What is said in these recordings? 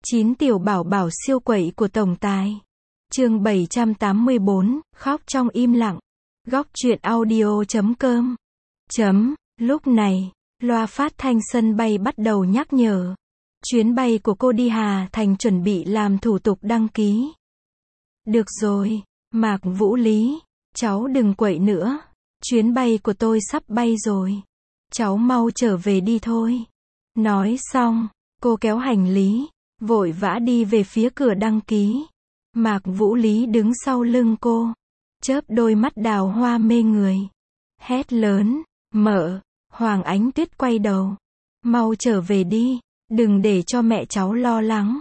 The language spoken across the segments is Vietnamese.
9 tiểu bảo bảo siêu quậy của tổng tài. Chương 784, khóc trong im lặng. Góc truyện audio.com. Lúc này, loa phát thanh sân bay bắt đầu nhắc nhở. Chuyến bay của cô đi Hà Thành chuẩn bị làm thủ tục đăng ký. Được rồi, Mạc Vũ Lý, cháu đừng quậy nữa. Chuyến bay của tôi sắp bay rồi. Cháu mau trở về đi thôi. Nói xong, cô kéo hành lý, vội vã đi về phía cửa đăng ký. Mạc Vũ Lý đứng sau lưng cô, chớp đôi mắt đào hoa mê người. Hét lớn, mợ. Hoàng Ánh Tuyết quay đầu. Mau trở về đi, đừng để cho mẹ cháu lo lắng.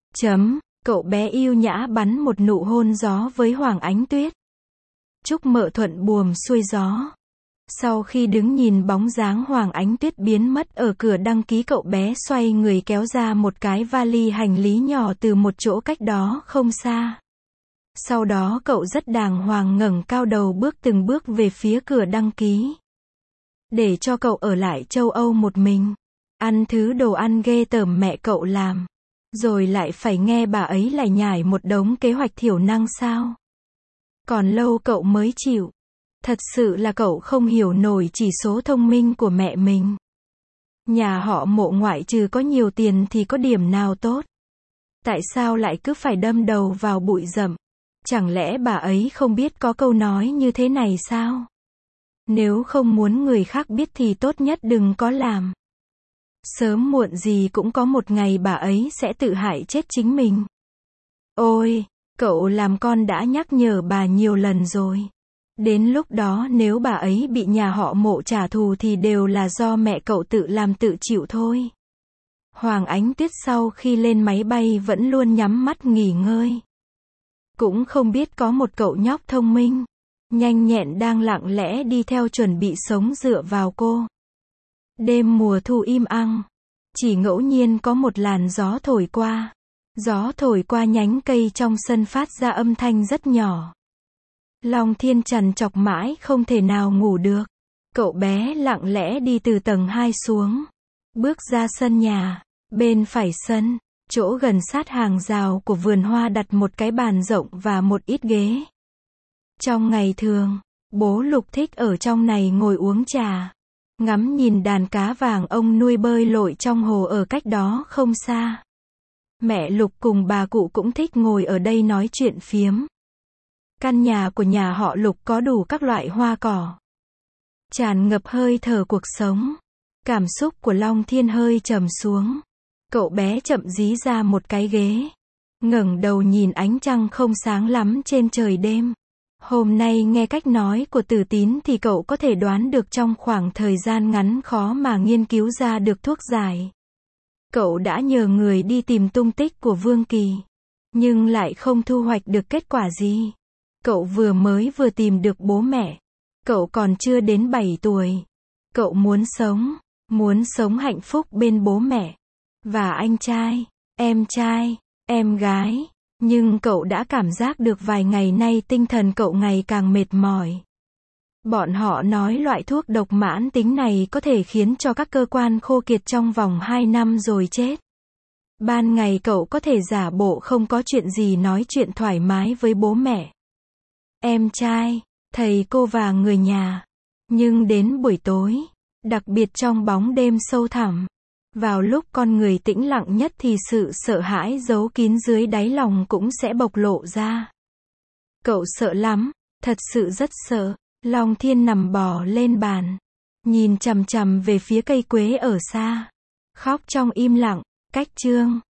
Cậu bé yêu nhã bắn một nụ hôn gió với Hoàng Ánh Tuyết. Chúc mợ thuận buồm xuôi gió. Sau khi đứng nhìn bóng dáng Hoàng Ánh Tuyết biến mất ở cửa đăng ký, cậu bé xoay người kéo ra một cái vali hành lý nhỏ từ một chỗ cách đó không xa. Sau đó cậu rất đàng hoàng ngẩng cao đầu bước từng bước về phía cửa đăng ký. Để cho cậu ở lại châu Âu một mình, ăn thứ đồ ăn ghê tởm mẹ cậu làm, rồi lại phải nghe bà ấy lải nhải một đống kế hoạch thiểu năng sao? Còn lâu cậu mới chịu. Thật sự là cậu không hiểu nổi chỉ số thông minh của mẹ mình. Nhà họ Mộ ngoại trừ có nhiều tiền thì có điểm nào tốt? Tại sao lại cứ phải đâm đầu vào bụi rậm? Chẳng lẽ bà ấy không biết có câu nói như thế này sao? Nếu không muốn người khác biết thì tốt nhất đừng có làm. Sớm muộn gì cũng có một ngày bà ấy sẽ tự hại chết chính mình. Ôi, cậu làm con đã nhắc nhở bà nhiều lần rồi. Đến lúc đó nếu bà ấy bị nhà họ Mộ trả thù thì đều là do mẹ cậu tự làm tự chịu thôi. Hoàng Ánh Tuyết sau khi lên máy bay vẫn luôn nhắm mắt nghỉ ngơi. Cũng không biết có một cậu nhóc thông minh, nhanh nhẹn đang lặng lẽ đi theo chuẩn bị sống dựa vào cô. Đêm mùa thu im ắng, chỉ ngẫu nhiên có một làn gió thổi qua. Gió thổi qua nhánh cây trong sân phát ra âm thanh rất nhỏ. Long Thiên trằn trọc mãi không thể nào ngủ được. Cậu bé lặng lẽ đi từ tầng 2 xuống, bước ra sân nhà. Bên phải sân, chỗ gần sát hàng rào của vườn hoa đặt một cái bàn rộng và một ít ghế. Trong ngày thường, bố Lục thích ở trong này ngồi uống trà, ngắm nhìn đàn cá vàng ông nuôi bơi lội trong hồ ở cách đó không xa. Mẹ Lục cùng bà cụ cũng thích ngồi ở đây nói chuyện phiếm. Căn nhà của nhà họ Lục có đủ các loại hoa cỏ, tràn ngập hơi thở cuộc sống. Cảm xúc của Long Thiên hơi trầm xuống. Cậu bé chậm rí ra một cái ghế, ngẩng đầu nhìn ánh trăng không sáng lắm trên trời đêm. Hôm nay nghe cách nói của Tử Tín thì cậu có thể đoán được trong khoảng thời gian ngắn khó mà nghiên cứu ra được thuốc giải. Cậu đã nhờ người đi tìm tung tích của Vương Kỳ, nhưng lại không thu hoạch được kết quả gì. Cậu vừa tìm được bố mẹ. Cậu còn chưa đến 7 tuổi. Cậu muốn sống hạnh phúc bên bố mẹ và anh trai, em gái. Nhưng cậu đã cảm giác được vài ngày nay tinh thần cậu ngày càng mệt mỏi. Bọn họ nói loại thuốc độc mãn tính này có thể khiến cho các cơ quan khô kiệt trong vòng 2 năm rồi chết. Ban ngày cậu có thể giả bộ không có chuyện gì nói chuyện thoải mái với bố mẹ, em trai, thầy cô và người nhà. Nhưng đến buổi tối, đặc biệt trong bóng đêm sâu thẳm, vào lúc con người tĩnh lặng nhất thì sự sợ hãi giấu kín dưới đáy lòng cũng sẽ bộc lộ ra. Cậu sợ lắm, thật sự rất sợ. Long Thiên nằm bò lên bàn, nhìn chằm chằm về phía cây quế ở xa, khóc trong im lặng. Cách chương